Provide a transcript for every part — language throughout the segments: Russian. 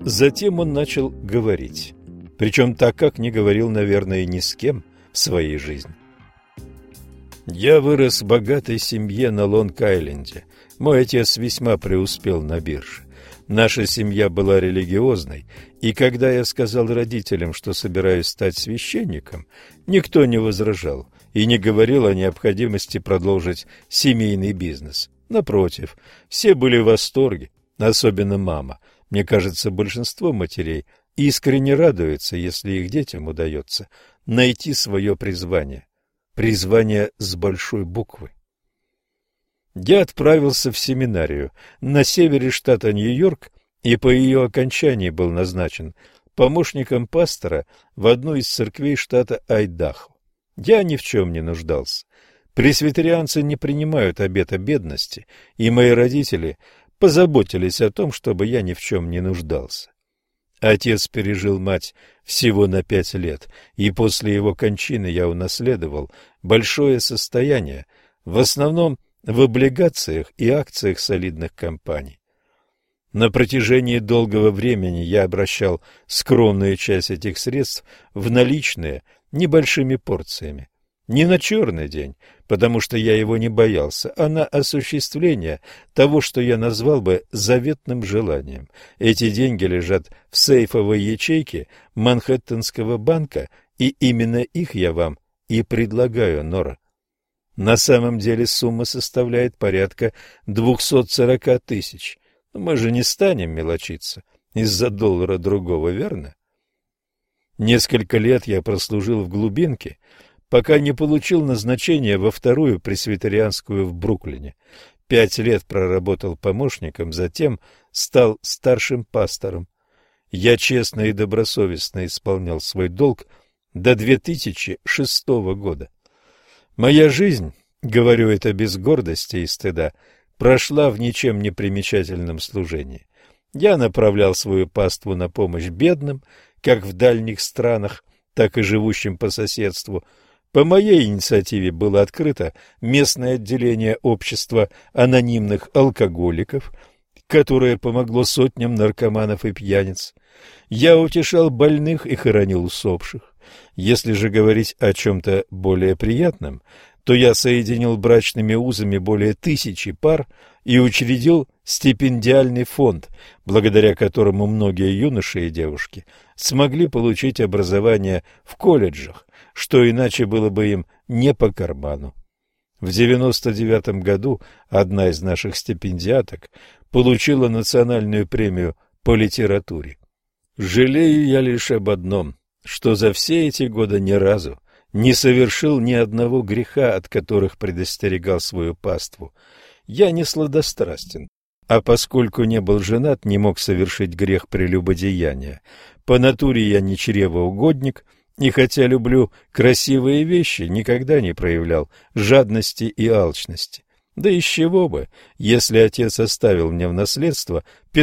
Затем он начал говорить. Причем так, как не говорил, наверное, ни с кем в своей жизни. «Я вырос в богатой семье на Лонг-Айленде. Мой отец весьма преуспел на бирже. Наша семья была религиозной, и когда я сказал родителям, что собираюсь стать священником, никто не возражал и не говорил о необходимости продолжить семейный бизнес. Напротив, все были в восторге, особенно мама. Мне кажется, большинство матерей искренне радуются, если их детям удается найти свое призвание. Призвание с большой буквы. Я отправился в семинарию на севере штата Нью-Йорк и по ее окончании был назначен помощником пастора в одной из церквей штата Айдахо. Я ни в чем не нуждался. Пресвитерианцы не принимают обета бедности, и мои родители позаботились о том, чтобы я ни в чем не нуждался. Отец пережил мать всего на 5 лет, и после его кончины я унаследовал большое состояние, в основном в облигациях и акциях солидных компаний. На протяжении долгого времени я обращал скромную часть этих средств в наличные небольшими порциями. Не на черный день, потому что я его не боялся, а на осуществление того, что я назвал бы заветным желанием. Эти деньги лежат в сейфовой ячейке Манхэттенского банка, и именно их я вам и предлагаю, Нора. На самом деле сумма составляет порядка 240 тысяч. Мы же не станем мелочиться из-за доллара другого, верно? Несколько лет я прослужил в глубинке, пока не получил назначение во вторую пресвитерианскую в Бруклине. 5 лет проработал помощником, затем стал старшим пастором. Я честно и добросовестно исполнял свой долг до 2006 года. Моя жизнь, говорю это без гордости и стыда, прошла в ничем не примечательном служении. Я направлял свою паству на помощь бедным, как в дальних странах, так и живущим по соседству. По моей инициативе было открыто местное отделение общества анонимных алкоголиков, которое помогло сотням наркоманов и пьяниц. Я утешал больных и хоронил усопших. Если же говорить о чем-то более приятном, то я соединил брачными узами более 1000 пар и учредил стипендиальный фонд, благодаря которому многие юноши и девушки смогли получить образование в колледжах, что иначе было бы им не по карману. В 1999 году одна из наших стипендиаток получила национальную премию по литературе. Жалею я лишь об одном, что за все эти годы ни разу не совершил ни одного греха, от которых предостерегал свою паству. Я не сладострастен, а поскольку не был женат, не мог совершить грех прелюбодеяния. По натуре я не чревоугодник, и хотя люблю красивые вещи, никогда не проявлял жадности и алчности. Да из чего бы, если отец оставил мне в наследство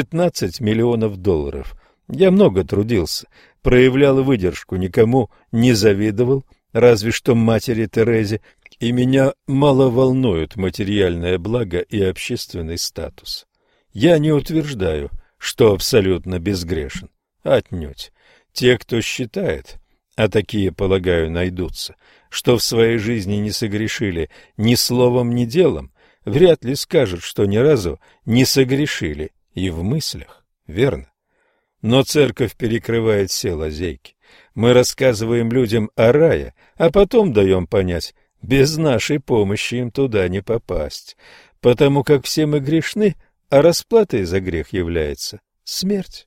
15 миллионов долларов. Я много трудился, проявлял выдержку, никому не завидовал, разве что матери Терезе, и меня мало волнуют материальное благо и общественный статус. Я не утверждаю, что абсолютно безгрешен. Отнюдь. Те, кто считает, а такие, полагаю, найдутся, что в своей жизни не согрешили ни словом, ни делом, вряд ли скажут, что ни разу не согрешили и в мыслях, верно? Но церковь перекрывает все лазейки. Мы рассказываем людям о рае, а потом даем понять, без нашей помощи им туда не попасть, потому как все мы грешны, а расплатой за грех является смерть.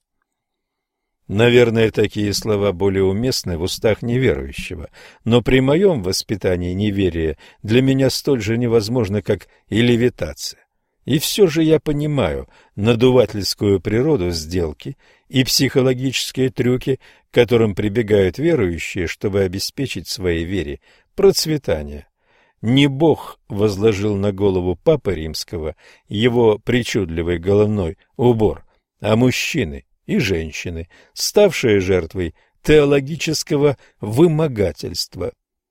Наверное, такие слова более уместны в устах неверующего, но при моем воспитании неверие для меня столь же невозможно, как и левитация. И все же я понимаю надувательскую природу сделки и психологические трюки, к которым прибегают верующие, чтобы обеспечить своей вере процветание. Не Бог возложил на голову Папы Римского его причудливый головной убор, а мужчины и женщины, ставшие жертвой теологического вымогательства.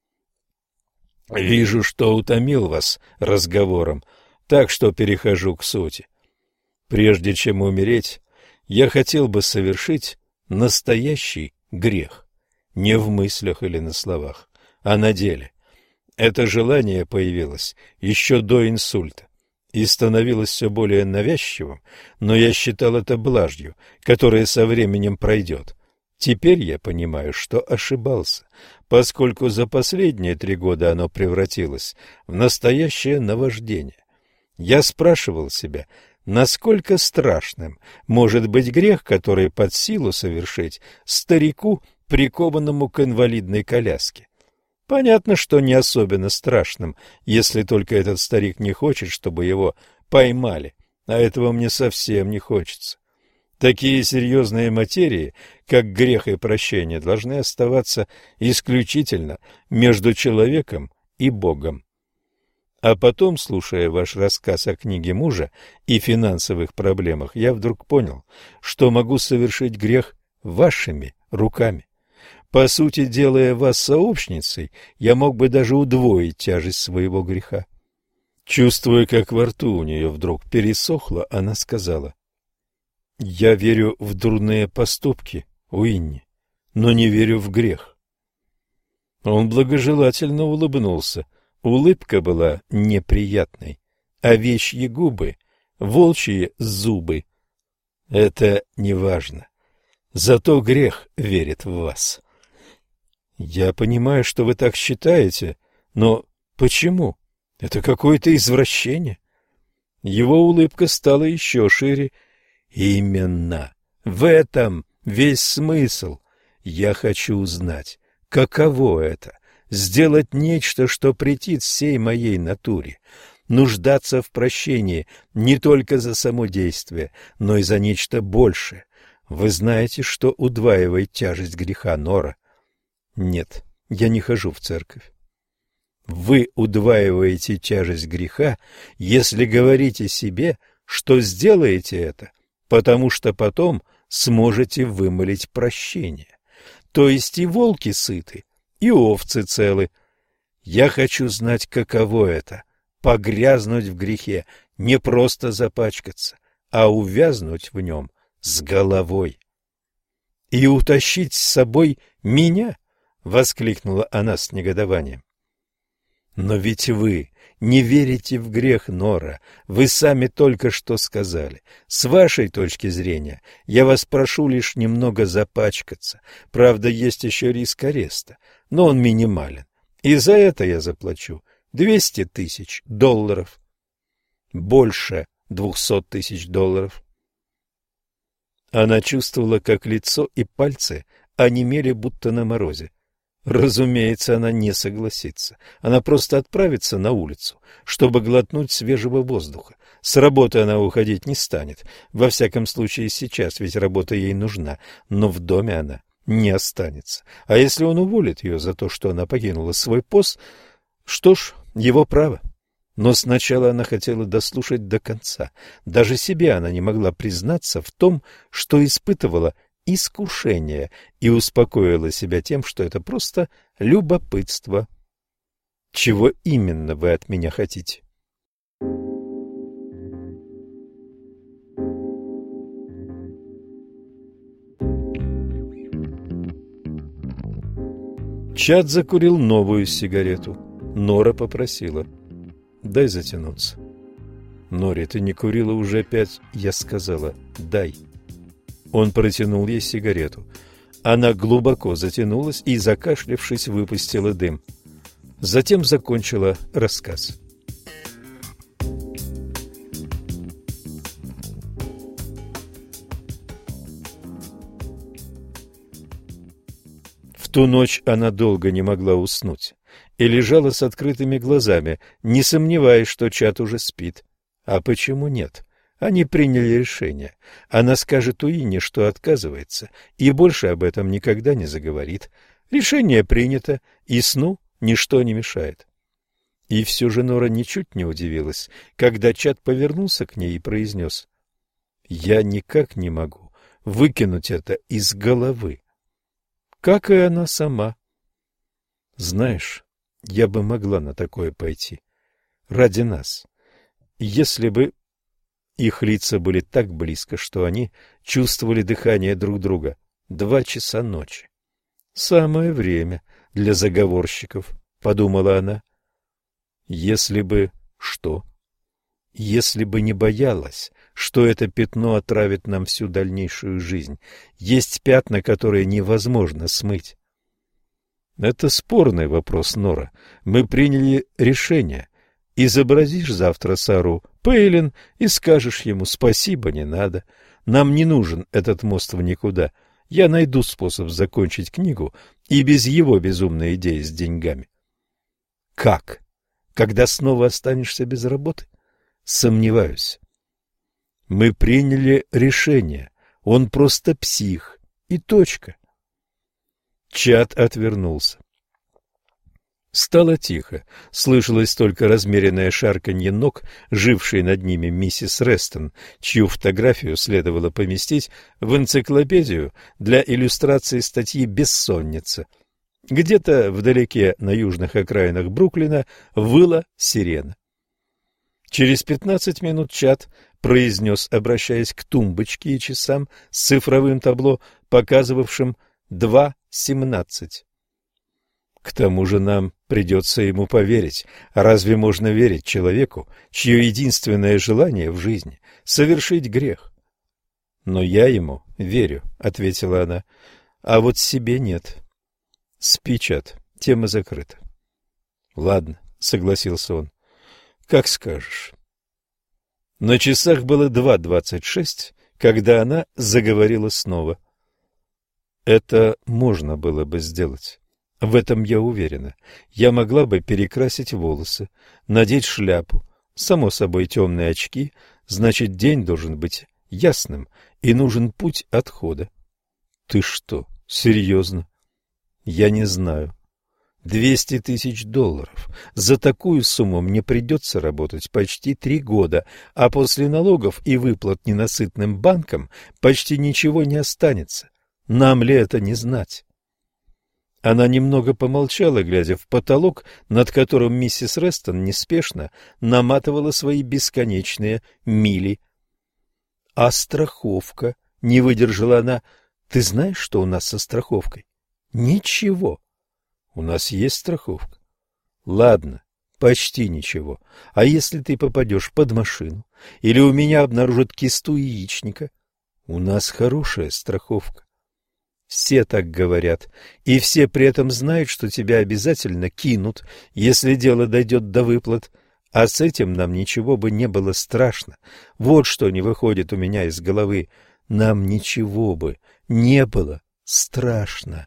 Вижу, что утомил вас разговором, так что перехожу к сути. Прежде чем умереть, Я хотел бы совершить настоящий грех, не в мыслях или на словах, а на деле. Это желание появилось еще до инсульта и становилось все более навязчивым, но я считал это блажью, которая со временем пройдет. Теперь я понимаю, что ошибался, поскольку за последние 3 года оно превратилось в настоящее наваждение. Я спрашивал себя, насколько страшным может быть грех, который под силу совершить старику, прикованному к инвалидной коляске. Понятно, что не особенно страшным, если только этот старик не хочет, чтобы его поймали, а этого мне совсем не хочется. Такие серьезные материи, как грех и прощение, должны оставаться исключительно между человеком и Богом. А потом, слушая ваш рассказ о книге мужа и финансовых проблемах, я вдруг понял, что могу совершить грех вашими руками. По сути, делая вас сообщницей, я мог бы даже удвоить тяжесть своего греха. Чувствуя, как во рту у нее вдруг пересохло, она сказала: «Я верю в дурные поступки, Уинни, но не верю в грех». Он благожелательно улыбнулся. Улыбка была неприятной, а овечьи губы, волчьи зубы. Это не важно. Зато грех верит в вас. Я понимаю, что вы так считаете, но почему? Это какое-то извращение. Его улыбка стала еще шире. Именно в этом весь смысл. Я хочу узнать, каково это — сделать нечто, что претит всей моей натуре, нуждаться в прощении не только за само действие, но и за нечто большее. Вы знаете, что удваивает тяжесть греха, Нора? Нет, я не хожу в церковь. Вы удваиваете тяжесть греха, если говорите себе, что сделаете это, потому что потом сможете вымолить прощение. То есть и волки сыты, и овцы целы. Я хочу знать, каково это — погрязнуть в грехе, не просто запачкаться, а увязнуть в нем с головой. — И утащить с собой меня? — воскликнула она с негодованием. — Но ведь вы не верите в грех, Нора. Вы сами только что сказали. С вашей точки зрения, я вас прошу лишь немного запачкаться. Правда, есть еще риск ареста, но он минимален. И за это я заплачу $200 000. Больше $200 000. Она чувствовала, как лицо и пальцы онемели, будто на морозе. Разумеется, она не согласится. Она просто отправится на улицу, чтобы глотнуть свежего воздуха. С работы она уходить не станет. Во всяком случае, сейчас, ведь работа ей нужна. Но в доме она не останется. А если он уволит ее за то, что она покинула свой пост, что ж, его право. Но сначала она хотела дослушать до конца. Даже себе она не могла признаться в том, что испытывала искушение, и успокоила себя тем, что это просто любопытство. Чего именно вы от меня хотите? Чад закурил новую сигарету. Нора попросила: дай затянуться. Нори, ты не курила уже 5. Я сказала: дай. Он протянул ей сигарету. Она глубоко затянулась и, закашлявшись, выпустила дым. Затем закончила рассказ. В ту ночь она долго не могла уснуть и лежала с открытыми глазами, не сомневаясь, что Чад уже спит. А почему нет? Они приняли решение. Она скажет Уинни, что отказывается, и больше об этом никогда не заговорит. Решение принято, и сну ничто не мешает. И все же Нора ничуть не удивилась, когда Чад повернулся к ней и произнес: «Я никак не могу выкинуть это из головы». Как и она сама. Знаешь, я бы могла на такое пойти. Ради нас. Если бы... Их лица были так близко, что они чувствовали дыхание друг друга. 2 часа ночи. «Самое время для заговорщиков», — подумала она. Если бы что? Если бы не боялась, что это пятно отравит нам всю дальнейшую жизнь. Есть пятна, которые невозможно смыть. Это спорный вопрос, Нора. Мы приняли решение. Изобразишь завтра Сару Пейлин и скажешь ему: спасибо, не надо. Нам не нужен этот мост в никуда. Я найду способ закончить книгу и без его безумной идеи с деньгами. Как? Когда снова останешься без работы? Сомневаюсь. Мы приняли решение. Он просто псих. И точка. Чад отвернулся. Стало тихо. Слышалось только размеренное шарканье ног, жившей над ними миссис Рестон, чью фотографию следовало поместить в энциклопедию для иллюстрации статьи «Бессонница». Где-то вдалеке на южных окраинах Бруклина выла сирена. Через 15 минут Чад произнес, обращаясь к тумбочке и часам с цифровым табло, показывавшим 2:17. К тому же нам придется ему поверить. Разве можно верить человеку, чье единственное желание в жизни — совершить грех? — Но я ему верю, — ответила она, — а вот себе нет. — Спи, Чад, тема закрыта. — Ладно, — согласился он, — как скажешь. На часах было 2:26, когда она заговорила снова. Это можно было бы сделать. В этом я уверена. Я могла бы перекрасить волосы, надеть шляпу, само собой темные очки, значит, день должен быть ясным и нужен путь отхода. Ты что, серьезно? Я не знаю. $200 000. За такую сумму мне придется работать почти 3 года, а после налогов и выплат ненасытным банкам почти ничего не останется. Нам ли это не знать? Она немного помолчала, глядя в потолок, над которым миссис Рестон неспешно наматывала свои бесконечные мили. — А страховка? — не выдержала она. — Ты знаешь, что у нас со страховкой? — Ничего. — У нас есть страховка. — Ладно, почти ничего. А если ты попадешь под машину? Или у меня обнаружат кисту яичника? У нас хорошая страховка. Все так говорят, и все при этом знают, что тебя обязательно кинут, если дело дойдет до выплат, а с этим нам ничего бы не было страшно. Вот что не выходит у меня из головы. Нам ничего бы не было страшно.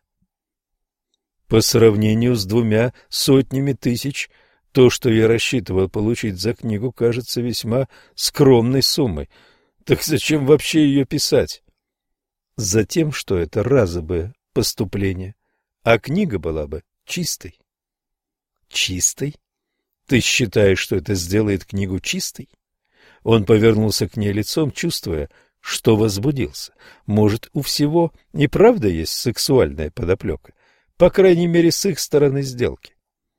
По сравнению с 200 000, то, что я рассчитывал получить за книгу, кажется весьма скромной суммой. Так зачем вообще ее писать? Затем, что это разовое поступление, а книга была бы чистой. Чистой? Ты считаешь, что это сделает книгу чистой? Он повернулся к ней лицом, чувствуя, что возбудился. Может, у всего и правда есть сексуальная подоплека, по крайней мере, с их стороны сделки.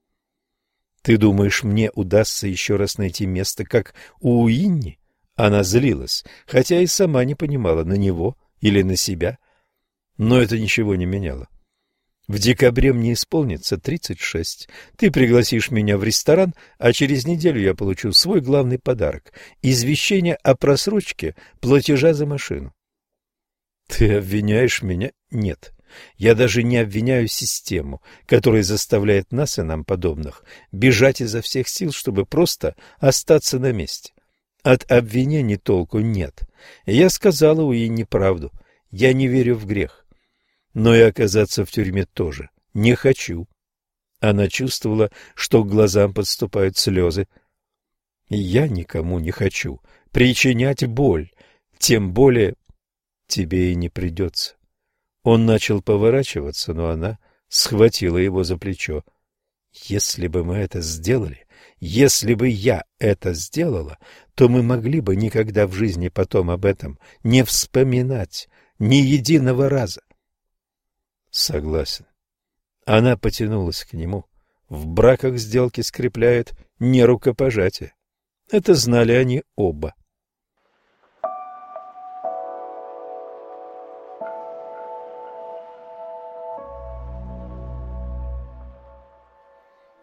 Ты думаешь, мне удастся еще раз найти место, как у Уинни? Она злилась, хотя и сама не понимала, на него или на себя. Но это ничего не меняло. В декабре мне исполнится 36. Ты пригласишь меня в ресторан, а через неделю я получу свой главный подарок — извещение о просрочке платежа за машину. Ты обвиняешь меня? Нет. Я даже не обвиняю систему, которая заставляет нас и нам подобных бежать изо всех сил, чтобы просто остаться на месте. От обвинений толку нет. Я сказала Уинни правду. Я не верю в грех. Но и оказаться в тюрьме тоже не хочу. Она чувствовала, что к глазам подступают слезы. Я никому не хочу причинять боль, тем более тебе и не придется. Он начал поворачиваться, но она схватила его за плечо. Если бы мы это сделали, если бы я это сделала, то мы могли бы никогда в жизни потом об этом не вспоминать ни единого раза. Согласен. Она потянулась к нему. В браках сделки скрепляют не рукопожатие. Это знали они оба.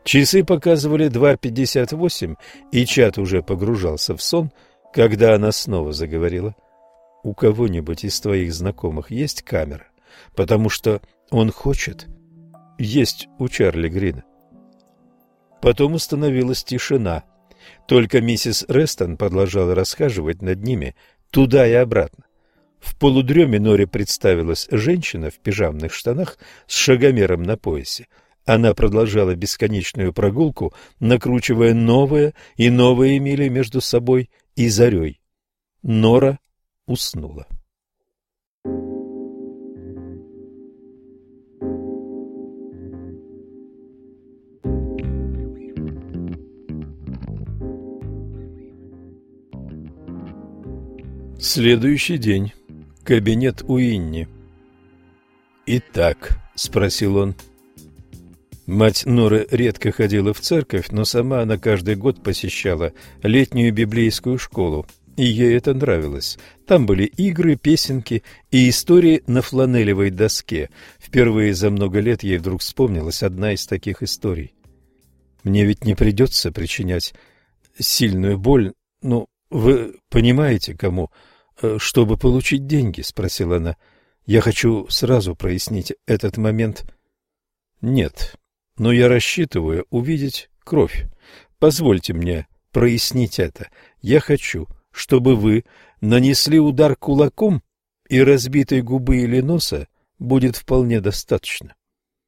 Часы показывали 2:58, и Чад уже погружался в сон, когда она снова заговорила. «У кого-нибудь из твоих знакомых есть камера? Потому что он хочет. Есть у Чарли Грина». Потом установилась тишина. Только миссис Рестон продолжала расхаживать над ними туда и обратно. В полудреме Норе представилась женщина в пижамных штанах с шагомером на поясе. Она продолжала бесконечную прогулку, накручивая новые и новые мили между собой и зарей. Нора уснула. Следующий день. Кабинет Уинни. «Итак», — спросил он. Мать Норы редко ходила в церковь, но сама она каждый год посещала летнюю библейскую школу, и ей это нравилось. Там были игры, песенки и истории на фланелевой доске. Впервые за много лет ей вдруг вспомнилась одна из таких историй. «Мне ведь не придется причинять сильную боль, ну, вы понимаете, кому, чтобы получить деньги?» — спросила она. «Я хочу сразу прояснить этот момент». «Нет, но я рассчитываю увидеть кровь. Позвольте мне прояснить это. Я хочу, чтобы вы нанесли удар кулаком, и разбитой губы или носа будет вполне достаточно».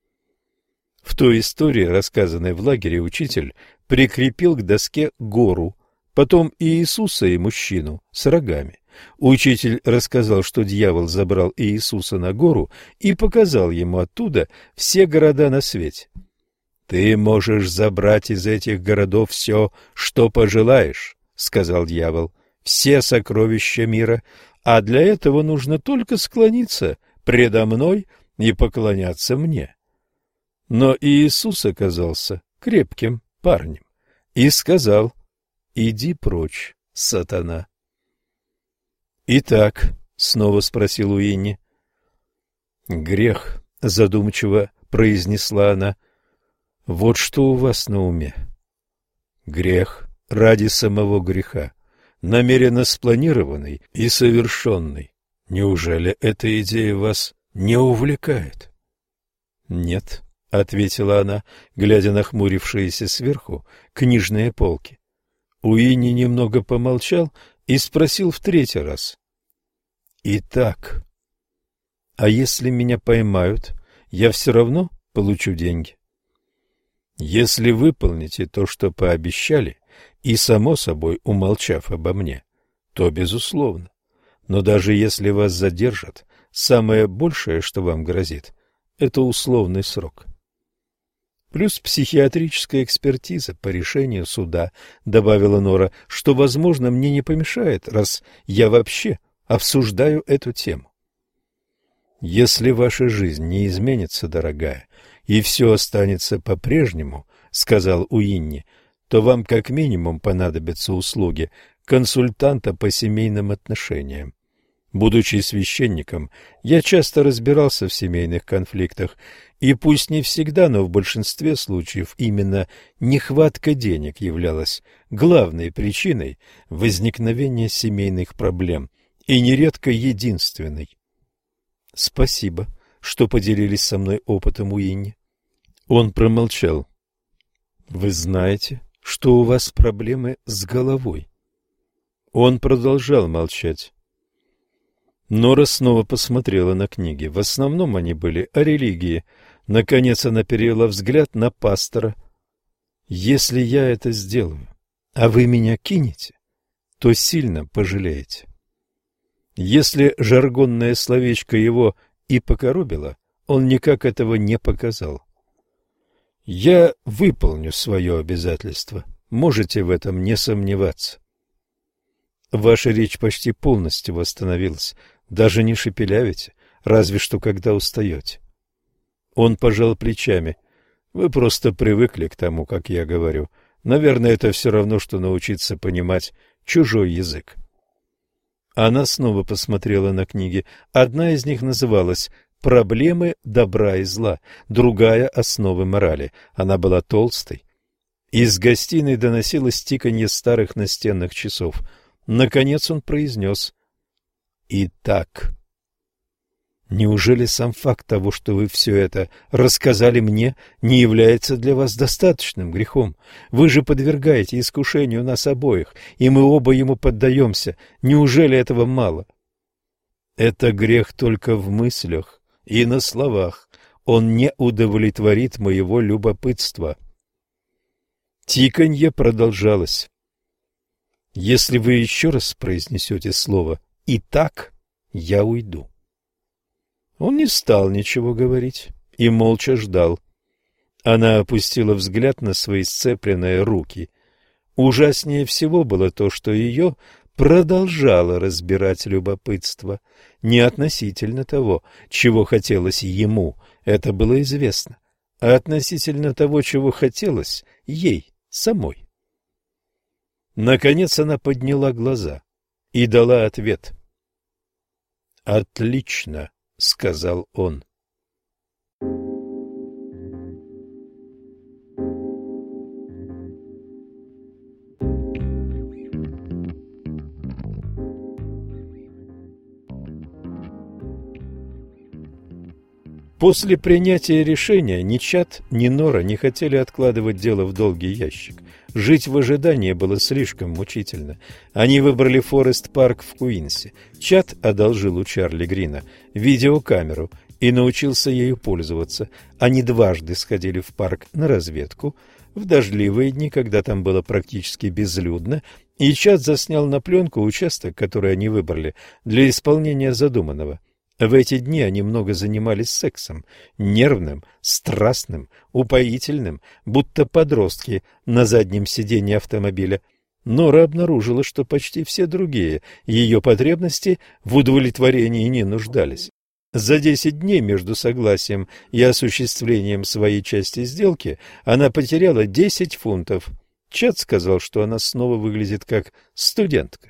В той истории, рассказанной в лагере, учитель прикрепил к доске гору, потом и Иисуса, и мужчину с рогами. Учитель рассказал, что дьявол забрал Иисуса на гору и показал ему оттуда все города на свете. «Ты можешь забрать из этих городов все, что пожелаешь», — сказал дьявол, — «все сокровища мира, а для этого нужно только склониться предо мной и поклоняться мне». Но Иисус оказался крепким парнем и сказал: «Иди прочь, сатана». «Итак», — снова спросил Уинни. «Грех», — задумчиво произнесла она. «Вот что у вас на уме». «Грех ради самого греха, намеренно спланированный и совершенный. Неужели эта идея вас не увлекает?» «Нет», — ответила она, глядя на хмурившиеся сверху книжные полки. Уинни немного помолчал и спросил в третий раз: «Итак, а если меня поймают, я все равно получу деньги?» «Если выполните то, что пообещали, и, само собой, умолчав обо мне, то безусловно. Но даже если вас задержат, самое большее, что вам грозит, это условный срок. Плюс психиатрическая экспертиза по решению суда», — добавила Нора, — «что, возможно, мне не помешает, раз я вообще обсуждаю эту тему». «Если ваша жизнь не изменится, дорогая, и все останется по-прежнему», — сказал Уинни, — «то вам как минимум понадобятся услуги консультанта по семейным отношениям. Будучи священником, я часто разбирался в семейных конфликтах, и пусть не всегда, но в большинстве случаев именно нехватка денег являлась главной причиной возникновения семейных проблем и нередко единственной». «Спасибо, что поделились со мной опытом, Уинни». Он промолчал. «Вы знаете, что у вас проблемы с головой?» Он продолжал молчать. Нора снова посмотрела на книги. В основном они были о религии. Наконец она перевела взгляд на пастора. «Если я это сделаю, а вы меня кинете, то сильно пожалеете». Если жаргонное словечко его и покоробило, он никак этого не показал. «Я выполню свое обязательство. Можете в этом не сомневаться». «Ваша речь почти полностью восстановилась. Даже не шепелявите, разве что когда устаете». Он пожал плечами. «Вы просто привыкли к тому, как я говорю. Наверное, это все равно, что научиться понимать чужой язык». Она снова посмотрела на книги. Одна из них называлась «Проблемы добра и зла», другая — «Основы морали». Она была толстой Из гостиной доносилось тиканье старых настенных часов. Наконец он произнес: «Итак». Неужели сам факт того, что вы все это рассказали мне, не является для вас достаточным грехом? Вы же подвергаете искушению нас обоих, и мы оба ему поддаемся. Неужели этого мало? Это грех только в мыслях и на словах. Он не удовлетворит моего любопытства. Тиканье продолжалось. Если вы еще раз произнесете слово «итак», я уйду. Он не стал ничего говорить и молча ждал. Она опустила взгляд на свои сцепленные руки. Ужаснее всего было то, что ее продолжало разбирать любопытство. Не относительно того, чего хотелось ему, это было известно, а относительно того, чего хотелось ей самой. Наконец она подняла глаза и дала ответ. «Отлично», — сказал он. После принятия решения ни Чад, ни Нора не хотели откладывать дело в долгий ящик. Жить в ожидании было слишком мучительно. Они выбрали Форест-парк в Куинсе. Чад одолжил у Чарли Грина видеокамеру и научился ею пользоваться. Они дважды сходили в парк на разведку. В дождливые дни, когда там было практически безлюдно, и Чад заснял на пленку участок, который они выбрали для исполнения задуманного. В эти дни они много занимались сексом, нервным, страстным, упоительным, будто подростки на заднем сиденье автомобиля. Нора обнаружила, что почти все другие ее потребности в удовлетворении не нуждались. За 10 дней между согласием и осуществлением своей части сделки она потеряла 10 фунтов. Чад сказал, что она снова выглядит как студентка.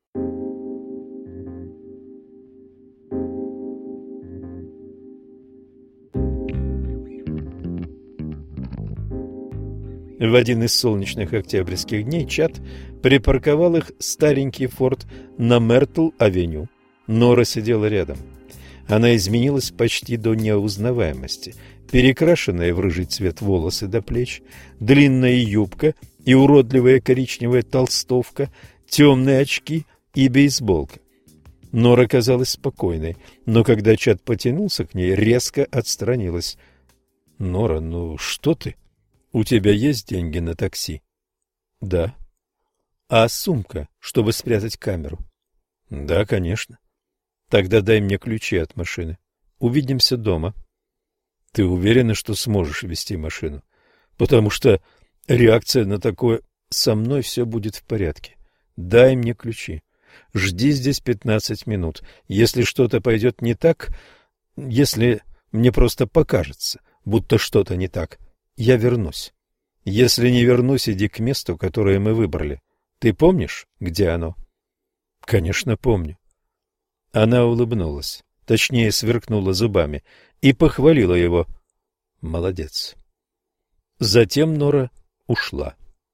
В один из солнечных октябрьских дней Чад припарковал их старенький Форд на Мертл-авеню. Нора сидела рядом. Она изменилась почти до неузнаваемости. Перекрашенные в рыжий цвет волосы до плеч, длинная юбка и уродливая коричневая толстовка, темные очки и бейсболка. Нора казалась спокойной, но когда Чад потянулся к ней, резко отстранилась. — Нора, ну что ты? У тебя есть деньги на такси? — Да. — А сумка, чтобы спрятать камеру? — Да, конечно. — Тогда дай мне ключи от машины. Увидимся дома. — Ты уверена, что сможешь вести машину? Потому что реакция на такое... Со мной все будет в порядке. Дай мне ключи. Жди здесь 15 минут. Если что-то пойдет не так, если мне просто покажется, будто что-то не так, я вернусь. Если не вернусь, иди к месту, которое мы выбрали. Ты помнишь, где оно? Конечно, помню. Она улыбнулась, точнее, сверкнула зубами и похвалила его. Молодец. Затем Нора ушла.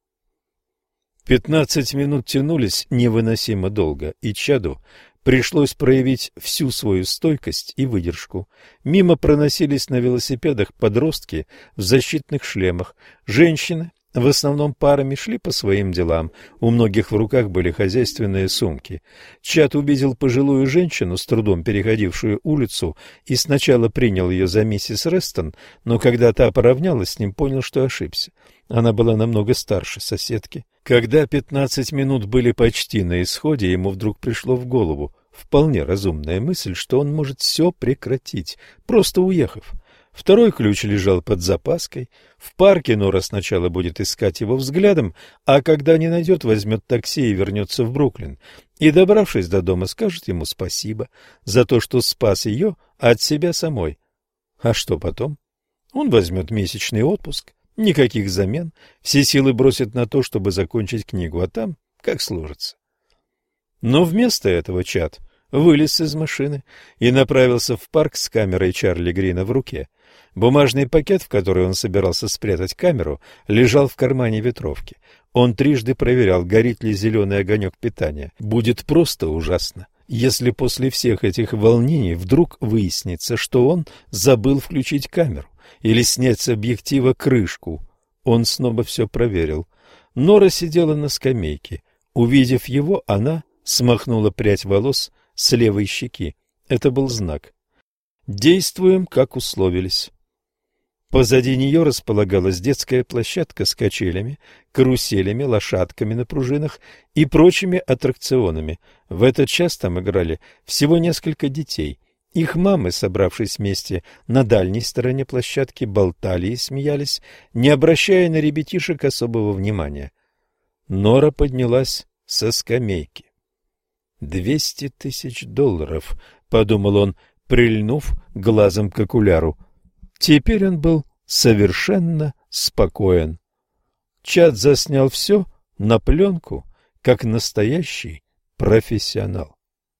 15 минут тянулись невыносимо долго, и Чаду пришлось проявить всю свою стойкость и выдержку. Мимо проносились на велосипедах подростки в защитных шлемах. Женщины, в основном парами, шли по своим делам. У многих в руках были хозяйственные сумки. Чад увидел пожилую женщину, с трудом переходившую улицу, и сначала принял ее за миссис Рестон, но когда та поравнялась с ним, понял, что ошибся. Она была намного старше соседки. Когда 15 минут были почти на исходе, ему вдруг пришло в голову вполне разумная мысль, что он может все прекратить, просто уехав. Второй ключ лежал под запаской. В парке Нора сначала будет искать его взглядом, а когда не найдет, возьмет такси и вернется в Бруклин. И, добравшись до дома, скажет ему спасибо за то, что спас ее от себя самой. А что потом? Он возьмет месячный отпуск. Никаких замен, все силы бросит на то, чтобы закончить книгу, а там как сложится. Но вместо этого Чад вылез из машины и направился в парк с камерой Чарли Грина в руке. Бумажный пакет, в который он собирался спрятать камеру, лежал в кармане ветровки. Он трижды проверял, горит ли зеленый огонек питания. Будет просто ужасно, если после всех этих волнений вдруг выяснится, что он забыл включить камеру или снять с объектива крышку. Он снова все проверил. Нора сидела на скамейке. Увидев его, она смахнула прядь волос с левой щеки. Это был знак. Действуем, как условились. Позади нее располагалась детская площадка с качелями, каруселями, лошадками на пружинах и прочими аттракционами. В этот час там играли всего несколько детей. Их мамы, собравшись вместе на дальней стороне площадки, болтали и смеялись, не обращая на ребятишек особого внимания. Нора поднялась со скамейки. $200 000, подумал он, прильнув глазом к окуляру. Теперь он был совершенно спокоен. Чад заснял все на пленку, как настоящий профессионал.